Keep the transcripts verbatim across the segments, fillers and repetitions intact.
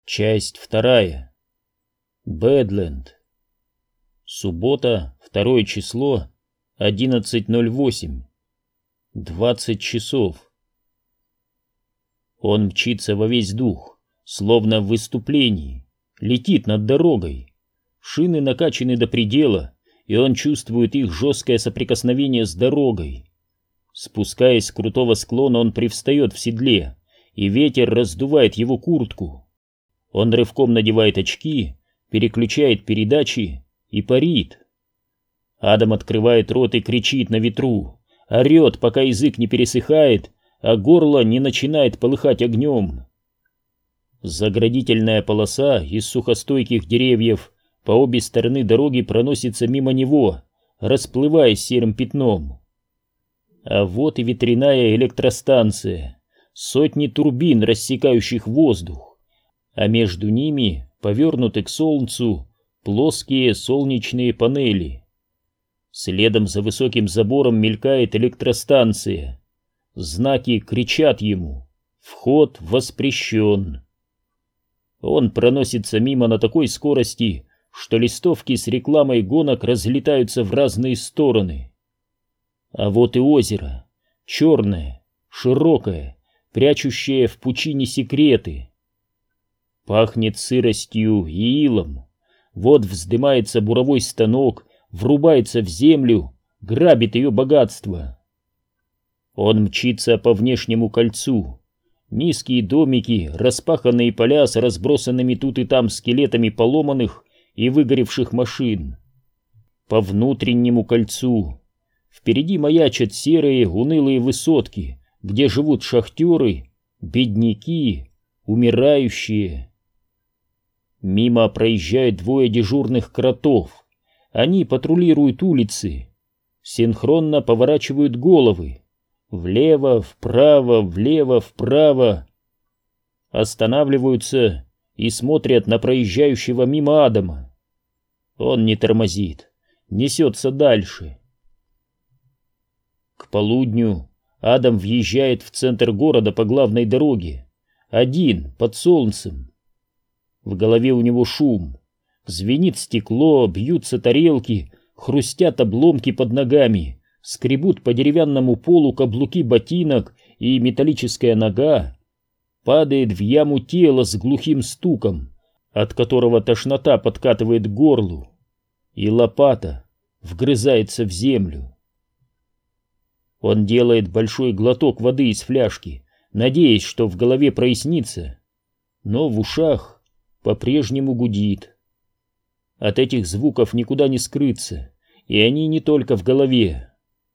Часть вторая. Бэдленд. Суббота, второе число, одиннадцать ноль восемь. Двадцать часов. Он мчится во весь дух, словно в выступлении, летит над дорогой. Шины накачаны до предела, и он чувствует их жесткое соприкосновение с дорогой. Спускаясь с крутого склона, он привстает в седле, и ветер раздувает его куртку. Он рывком надевает очки, переключает передачи и парит. Адам открывает рот и кричит на ветру, орет, пока язык не пересыхает, а горло не начинает полыхать огнем. Заградительная полоса из сухостойких деревьев по обе стороны дороги проносится мимо него, расплываясь серым пятном. А вот и ветряная электростанция, сотни турбин, рассекающих воздух, а между ними повернуты к солнцу плоские солнечные панели. Следом за высоким забором мелькает электростанция. Знаки кричат ему: «Вход воспрещен». Он проносится мимо на такой скорости, что листовки с рекламой гонок разлетаются в разные стороны. А вот и озеро, черное, широкое, прячущее в пучине секреты. Пахнет сыростью и илом. Вот вздымается буровой станок, врубается в землю, грабит ее богатство. Он мчится по внешнему кольцу. Низкие домики, распаханные поля с разбросанными тут и там скелетами поломанных и выгоревших машин. По внутреннему кольцу. Впереди маячат серые унылые высотки, где живут шахтеры, бедняки, умирающие. Мимо проезжают двое дежурных кротов. Они патрулируют улицы, синхронно поворачивают головы. Влево, вправо, влево, вправо. Останавливаются и смотрят на проезжающего мимо Адама. Он не тормозит, несется дальше. К полудню Адам въезжает в центр города по главной дороге, один, под солнцем. В голове у него шум, звенит стекло, бьются тарелки, хрустят обломки под ногами, скребут по деревянному полу каблуки ботинок, и металлическая нога падает в яму тела с глухим стуком, от которого тошнота подкатывает к горлу, и лопата вгрызается в землю. Он делает большой глоток воды из фляжки, надеясь, что в голове прояснится, но в ушах по-прежнему гудит. От этих звуков никуда не скрыться, и они не только в голове.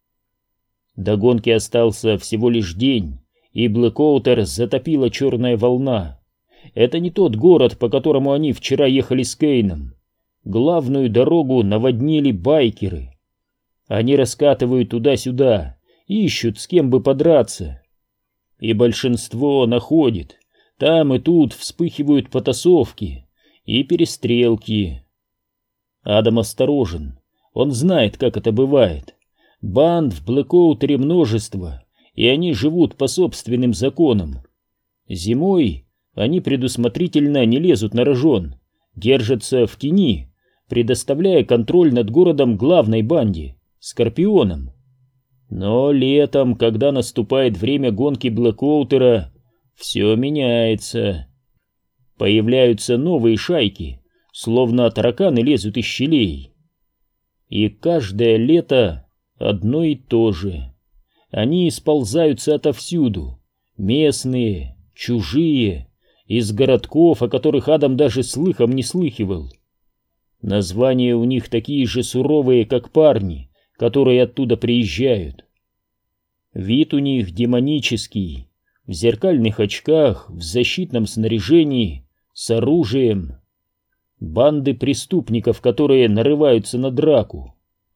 До гонки остался всего лишь день, и Блэкоутер затопила черная волна. Это не тот город, по которому они вчера ехали с Кейном. Главную дорогу наводнили байкеры. Они раскатывают туда-сюда, ищут, с кем бы подраться. И большинство находит. Там и тут вспыхивают потасовки и перестрелки. Адам осторожен. Он знает, как это бывает. Банд в Блэкоутере множество, и они живут по собственным законам. Зимой они предусмотрительно не лезут на рожон, держатся в тени, предоставляя контроль над городом главной банде — Скорпионам. Но летом, когда наступает время гонки Блэкоутера, все меняется. Появляются новые шайки, словно тараканы лезут из щелей. И каждое лето одно и то же. Они сползаются отовсюду, местные, чужие, из городков, о которых Адам даже слыхом не слыхивал. Названия у них такие же суровые, как парни, которые оттуда приезжают. Вид у них демонический. В зеркальных очках, в защитном снаряжении, с оружием. Банды преступников, которые нарываются на драку.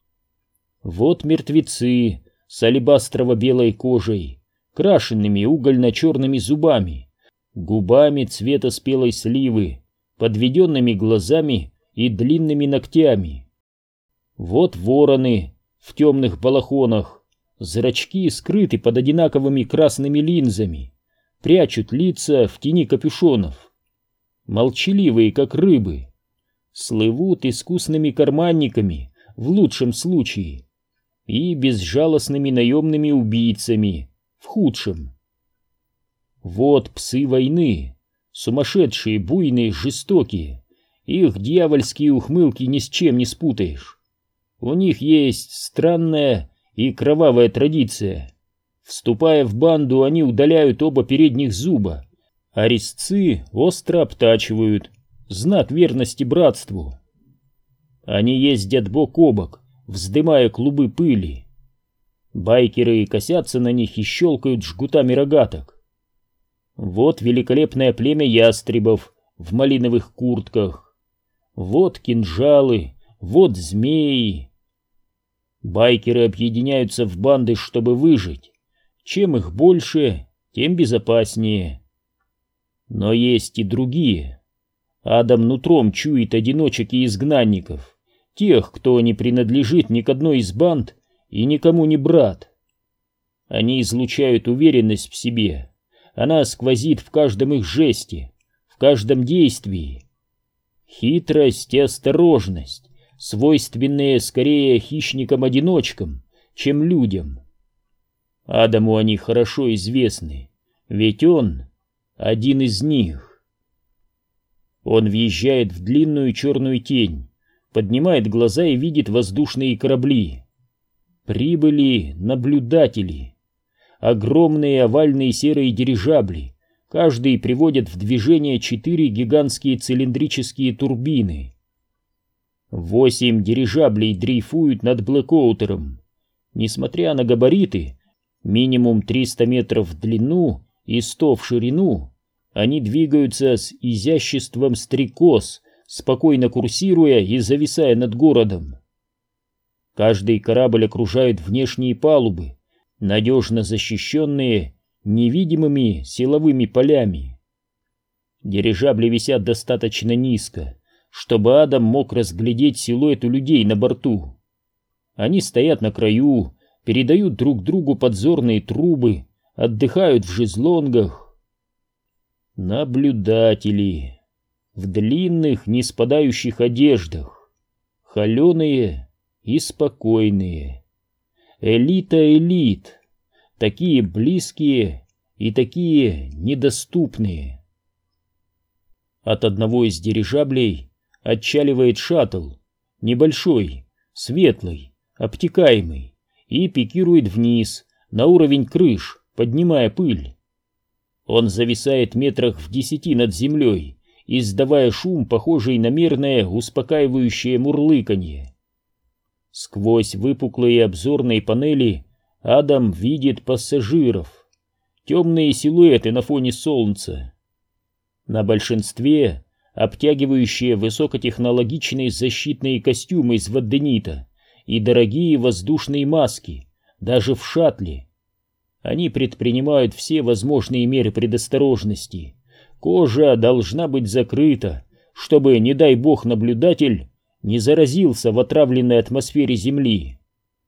Вот мертвецы с алебастрово-белой кожей, крашенными угольно-черными зубами, губами цвета спелой сливы, подведенными глазами и длинными ногтями. Вот вороны в темных балахонах, зрачки скрыты под одинаковыми красными линзами, прячут лица в тени капюшонов. молчаливые, как рыбы, слывут искусными карманниками в лучшем случае и безжалостными наемными убийцами в худшем. Вот псы войны, сумасшедшие, буйные, жестокие, их дьявольские ухмылки ни с чем не спутаешь. У них есть странная и кровавая традиция. Вступая в банду, они удаляют оба передних зуба, а резцы остро обтачивают, знак верности братству. Они ездят бок о бок, вздымая клубы пыли. Байкеры косятся на них и щелкают жгутами рогаток. Вот великолепное племя ястребов в малиновых куртках. Вот кинжалы, вот змеи. Байкеры объединяются в банды, чтобы выжить. Чем их больше, тем безопаснее. Но есть и другие. Адам нутром чует одиночек и изгнанников, тех, кто не принадлежит ни к одной из банд и никому не брат. Они излучают уверенность в себе. Она сквозит в каждом их жесте, в каждом действии. Хитрость и осторожность, свойственные скорее хищникам-одиночкам, чем людям. Адаму они хорошо известны, ведь он один из них. Он въезжает в длинную черную тень, поднимает глаза и видит воздушные корабли. Прибыли наблюдатели. Огромные овальные серые дирижабли, каждый приводит в движение четыре гигантские цилиндрические турбины. Восемь дирижаблей дрейфуют над Блэкоутером. Несмотря на габариты, минимум триста метров в длину и сто в ширину, они двигаются с изяществом стрекоз, спокойно курсируя и зависая над городом. Каждый корабль окружает внешние палубы, надежно защищенные невидимыми силовыми полями. Дирижабли висят достаточно низко, чтобы Адам мог разглядеть силуэты людей на борту. Они стоят на краю, передают друг другу подзорные трубы, отдыхают в шезлонгах. Наблюдатели в длинных, неспадающих одеждах, холеные и спокойные. Элита элит, такие близкие и такие недоступные. От одного из дирижаблей отчаливает шаттл, небольшой, светлый, обтекаемый, и пикирует вниз, на уровень крыш, поднимая пыль. Он зависает метрах в десяти над землей, издавая шум, похожий на мерное, успокаивающее мурлыканье. Сквозь выпуклые обзорные панели Адам видит пассажиров, темные силуэты на фоне солнца. На большинстве обтягивающие высокотехнологичные защитные костюмы из вадденита и дорогие воздушные маски, даже в шаттле. Они предпринимают все возможные меры предосторожности. Кожа должна быть закрыта, чтобы, не дай бог, наблюдатель не заразился в отравленной атмосфере Земли.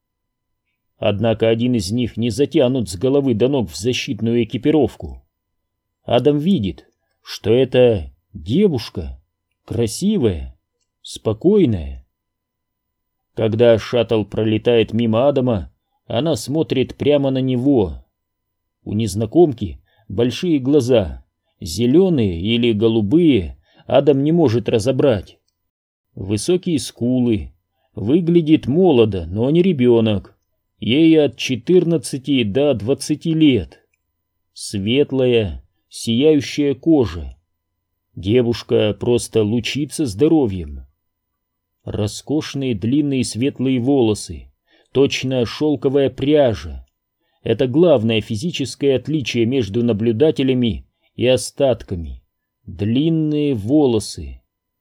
Однако один из них не затянут с головы до ног в защитную экипировку. Адам видит, что это девушка, красивая, спокойная. Когда шаттл пролетает мимо Адама, она смотрит прямо на него. У незнакомки большие глаза, зеленые или голубые, Адам не может разобрать. Высокие скулы, выглядит молодо, но не ребенок, ей от четырнадцати до двадцати лет. Светлая, сияющая кожа. Девушка просто лучится здоровьем. Роскошные длинные светлые волосы, точно шелковая пряжа. Это главное физическое отличие между наблюдателями и остатками. Длинные волосы.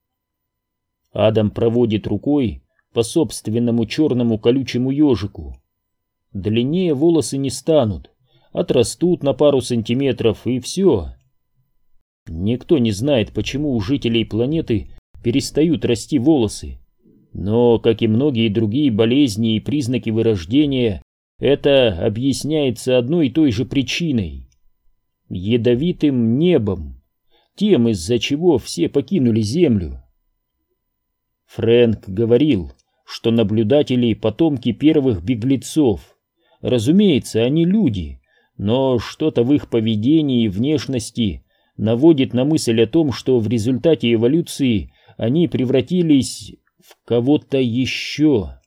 Адам проводит рукой по собственному черному колючему ежику. Длиннее волосы не станут, отрастут на пару сантиметров и все. Никто не знает, почему у жителей планеты перестают расти волосы. Но, как и многие другие болезни и признаки вырождения, это объясняется одной и той же причиной — ядовитым небом. тем, из-за чего все покинули Землю. Фрэнк говорил, что наблюдатели — потомки первых беглецов. Разумеется, они люди, но что-то в их поведении и внешности наводит на мысль о том, что в результате эволюции они превратились в кого-то еще.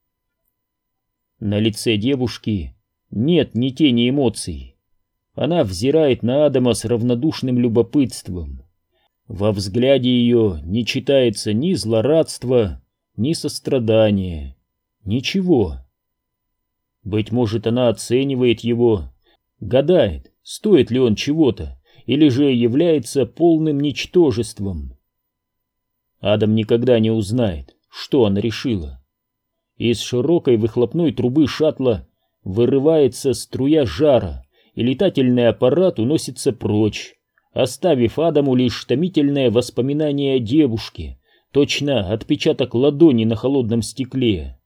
На лице девушки нет ни тени эмоций. Она взирает на Адама с равнодушным любопытством. Во взгляде ее не читается ни злорадства, ни сострадания, ничего. Быть может, она оценивает его, гадает, стоит ли он чего-то, или же является полным ничтожеством. Адам никогда не узнает, что она решила. Из широкой выхлопной трубы шаттла вырывается струя жара, и летательный аппарат уносится прочь, оставив Адаму лишь томительное воспоминание о девушке, точно отпечаток ладони на холодном стекле.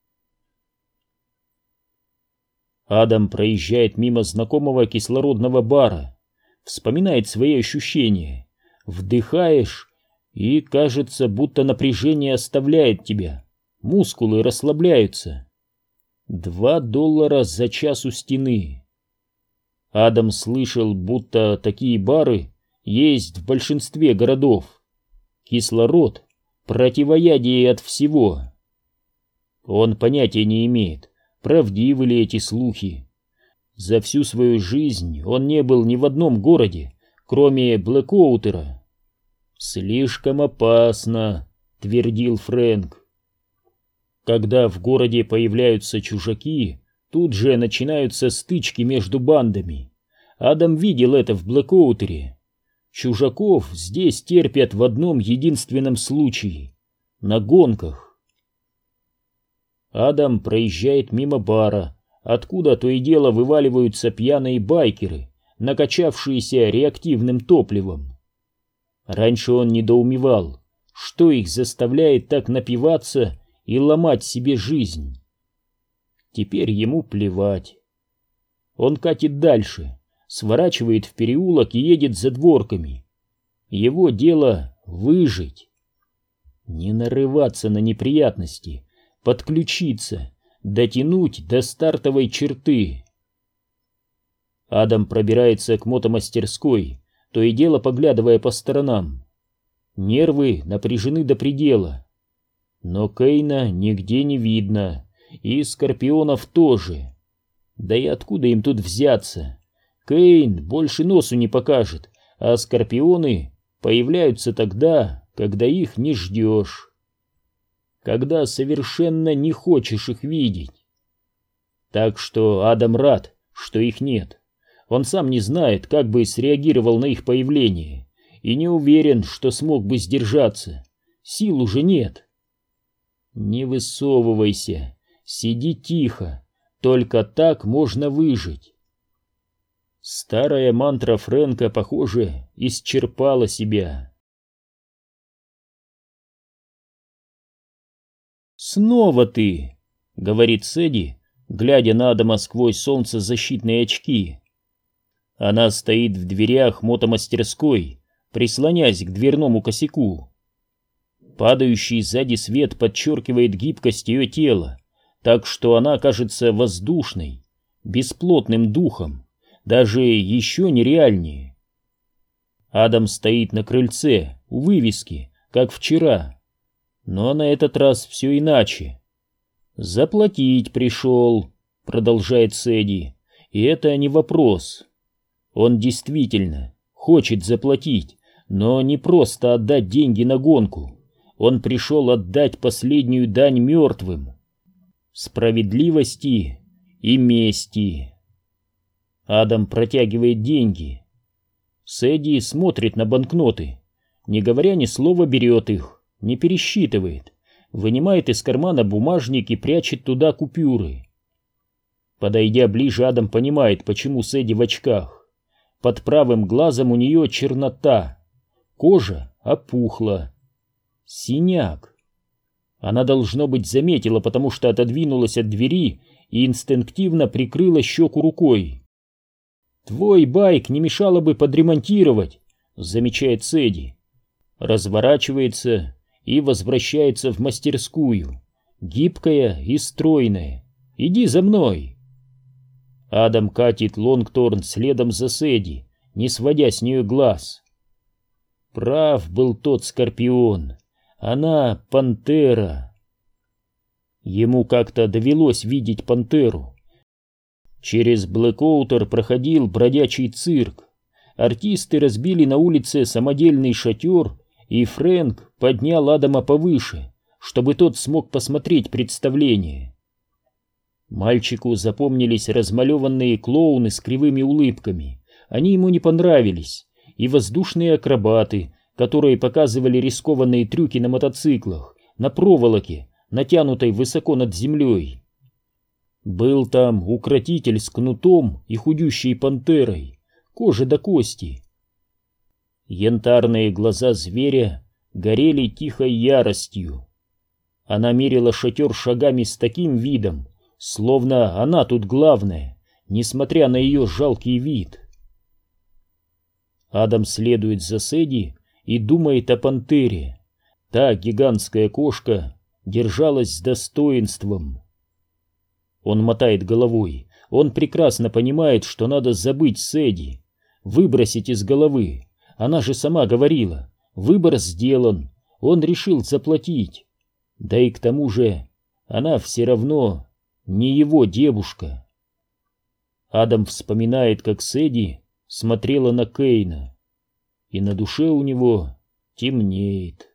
Адам проезжает мимо знакомого кислородного бара, вспоминает свои ощущения, вдыхаешь, и кажется, будто напряжение оставляет тебя, мускулы расслабляются. Два доллара за час у стены. Адам слышал, будто такие бары есть в большинстве городов. Кислород — противоядие от всего. Он понятия не имеет, правдивы ли эти слухи. За всю свою жизнь он не был ни в одном городе, кроме Блэкоутера. «Слишком опасно», — твердил Фрэнк. Когда в городе появляются чужаки, тут же начинаются стычки между бандами. Адам видел это в Блэкоутере. Чужаков здесь терпят в одном единственном случае — на гонках. Адам проезжает мимо бара, откуда то и дело вываливаются пьяные байкеры, накачавшиеся реактивным топливом. Раньше он недоумевал, что их заставляет так напиваться и ломать себе жизнь. Теперь ему плевать. Он катит дальше, сворачивает в переулок и едет за дворками. Его дело — выжить. Не нарываться на неприятности, подключиться, дотянуть до стартовой черты. Адам пробирается к мотомастерской, то и дело поглядывая по сторонам. Нервы напряжены до предела. Но Кейна нигде не видно, и Скорпионов тоже. Да и откуда им тут взяться? Кейн больше носу не покажет, а Скорпионы появляются тогда, когда их не ждешь. Когда совершенно не хочешь их видеть. Так что Адам рад, что их нет. Он сам не знает, как бы среагировал на их появление, и не уверен, что смог бы сдержаться. Сил уже нет. Не высовывайся, сиди тихо, только так можно выжить. Старая мантра Фрэнка, похоже, исчерпала себя. «Снова ты!» — говорит Сэдди, глядя на Адама сквозь солнцезащитные очки. Она стоит в дверях мотомастерской, прислонясь к дверному косяку. Падающий сзади свет подчеркивает гибкость ее тела, так что она кажется воздушной, бесплотным духом, даже еще нереальнее. Адам стоит на крыльце, у вывески, как вчера, но на этот раз все иначе. «Заплатить пришел», — продолжает Сэдди, — «и это не вопрос». Он действительно хочет заплатить, но не просто отдать деньги на гонку. Он пришел отдать последнюю дань мертвым. Справедливости и мести. Адам протягивает деньги. Сэдди смотрит на банкноты. Не говоря ни слова, берет их, не пересчитывает. Вынимает из кармана бумажник и прячет туда купюры. Подойдя ближе, Адам понимает, почему Сэдди в очках. Под правым глазом у нее чернота. Кожа опухла. Синяк. Она, должно быть, заметила, потому что отодвинулась от двери и инстинктивно прикрыла щеку рукой. «Твой байк не мешало бы подремонтировать», — замечает Сэдди, разворачивается и возвращается в мастерскую, гибкая и стройная. «Иди за мной!» Адам катит Лонгторн следом за Сэдди, не сводя с нее глаз. Прав был тот Скорпион. Она пантера. Ему как-то довелось видеть пантеру. Через Блэкоутер проходил бродячий цирк. Артисты разбили на улице самодельный шатер, и Фрэнк поднял Адама повыше, чтобы тот смог посмотреть представление. Мальчику запомнились размалеванные клоуны с кривыми улыбками. Они ему не понравились, и воздушные акробаты, которые показывали рискованные трюки на мотоциклах, на проволоке, натянутой высоко над землей. Был там укротитель с кнутом и худющей пантерой, кожа до кости. Янтарные глаза зверя горели тихой яростью. Она мерила шатер шагами с таким видом, словно она тут главная, несмотря на ее жалкий вид. Адам следует за Сэдди и думает о пантере. Та гигантская кошка держалась с достоинством. Он мотает головой. Он прекрасно понимает, что надо забыть Сэдди, выбросить из головы. Она же сама говорила, выбор сделан, он решил заплатить. Да и к тому же она все равно не его девушка. Адам вспоминает, как Сэдди смотрела на Кейна, и на душе у него темнеет.